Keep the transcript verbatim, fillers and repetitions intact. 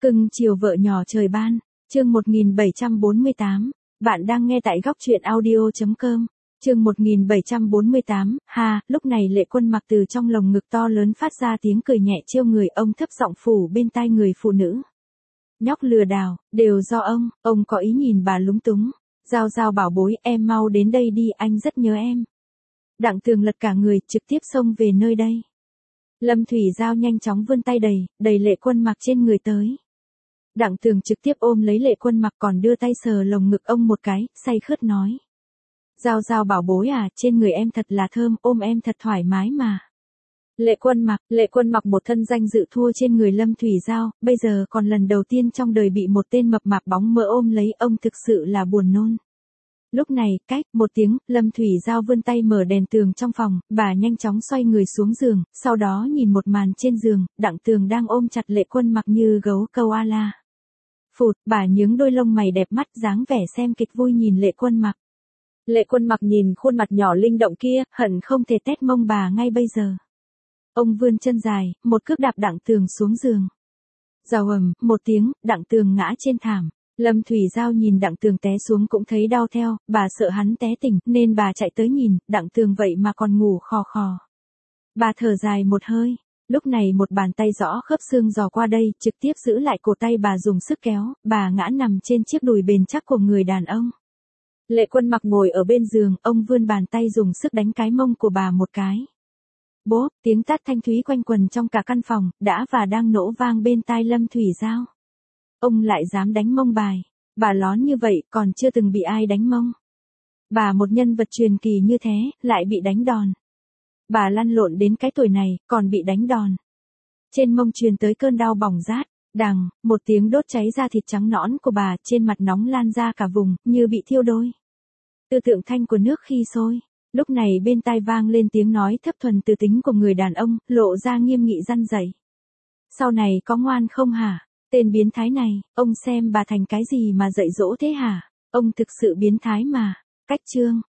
Cưng chiều vợ nhỏ trời ban, chương một nghìn bảy trăm bốn mươi tám, bạn đang nghe tại góc truyện audio chấm com, chương một nghìn bảy trăm bốn mươi tám, ha, lúc này Lệ Quân Mặc từ trong lồng ngực to lớn phát ra tiếng cười nhẹ trêu người, ông thấp giọng phủ bên tai người phụ nữ. Nhóc lừa đảo, đều do ông, ông có ý nhìn bà lúng túng. Giao Giao bảo bối, em mau đến đây đi, anh rất nhớ em. Đặng Tường lật cả người, trực tiếp xông về nơi đây. Lâm Thủy Giao nhanh chóng vươn tay đầy, đầy Lệ Quân Mặc trên người tới. Đặng Tường trực tiếp ôm lấy Lệ Quân Mặc còn đưa tay sờ lồng ngực ông một cái, say khướt nói. Giao Giao bảo bối à, trên người em thật là thơm, ôm em thật thoải mái mà. Lệ Quân Mặc, Lệ Quân Mặc một thân danh dự thua trên người Lâm Thủy Giao, bây giờ còn lần đầu tiên trong đời bị một tên mập mạp bóng mỡ ôm lấy, ông thực sự là buồn nôn. Lúc này, cách, một tiếng, Lâm Thủy Giao vươn tay mở đèn tường trong phòng, bà nhanh chóng xoay người xuống giường, sau đó nhìn một màn trên giường, Đặng Tường đang ôm chặt Lệ Quân Mặc như gấu câu a la. Phụt, bà nhướng đôi lông mày đẹp mắt dáng vẻ xem kịch vui nhìn Lệ Quân Mặc. Lệ Quân Mặc nhìn khuôn mặt nhỏ linh động kia, hận không thể tét mông bà ngay bây giờ. Ông vươn chân dài, một cước đạp Đặng Tường xuống giường. Rào ầm, một tiếng, Đặng Tường ngã trên thảm. Lâm Thủy Giao nhìn Đặng Tường té xuống cũng thấy đau theo, bà sợ hắn té tỉnh, nên bà chạy tới nhìn, Đặng Tường vậy mà còn ngủ khò khò. Bà thở dài một hơi, lúc này một bàn tay rõ khớp xương dò qua đây, trực tiếp giữ lại cổ tay bà dùng sức kéo, bà ngã nằm trên chiếc đùi bền chắc của người đàn ông. Lệ Quân Mặc ngồi ở bên giường, ông vươn bàn tay dùng sức đánh cái mông của bà một cái. Bốp, tiếng tát thanh thúy quanh quần trong cả căn phòng, đã và đang nổ vang bên tai Lâm Thủy Giao. Ông lại dám đánh mông bài. Bà lón như vậy còn chưa từng bị ai đánh mông. Bà một nhân vật truyền kỳ như thế, lại bị đánh đòn. Bà lăn lộn đến cái tuổi này, còn bị đánh đòn. Trên mông truyền tới cơn đau bỏng rát, đằng, một tiếng đốt cháy da thịt trắng nõn của bà, trên mặt nóng lan ra cả vùng, như bị thiêu đôi. Tư tượng thanh của nước khi sôi. Lúc này bên tai vang lên tiếng nói thấp thuần từ tính của người đàn ông, lộ ra nghiêm nghị răn dạy. Sau này có ngoan không hả? Tên biến thái này, ông xem bà thành cái gì mà dạy dỗ thế hả? Ông thực sự biến thái mà. Cách chương.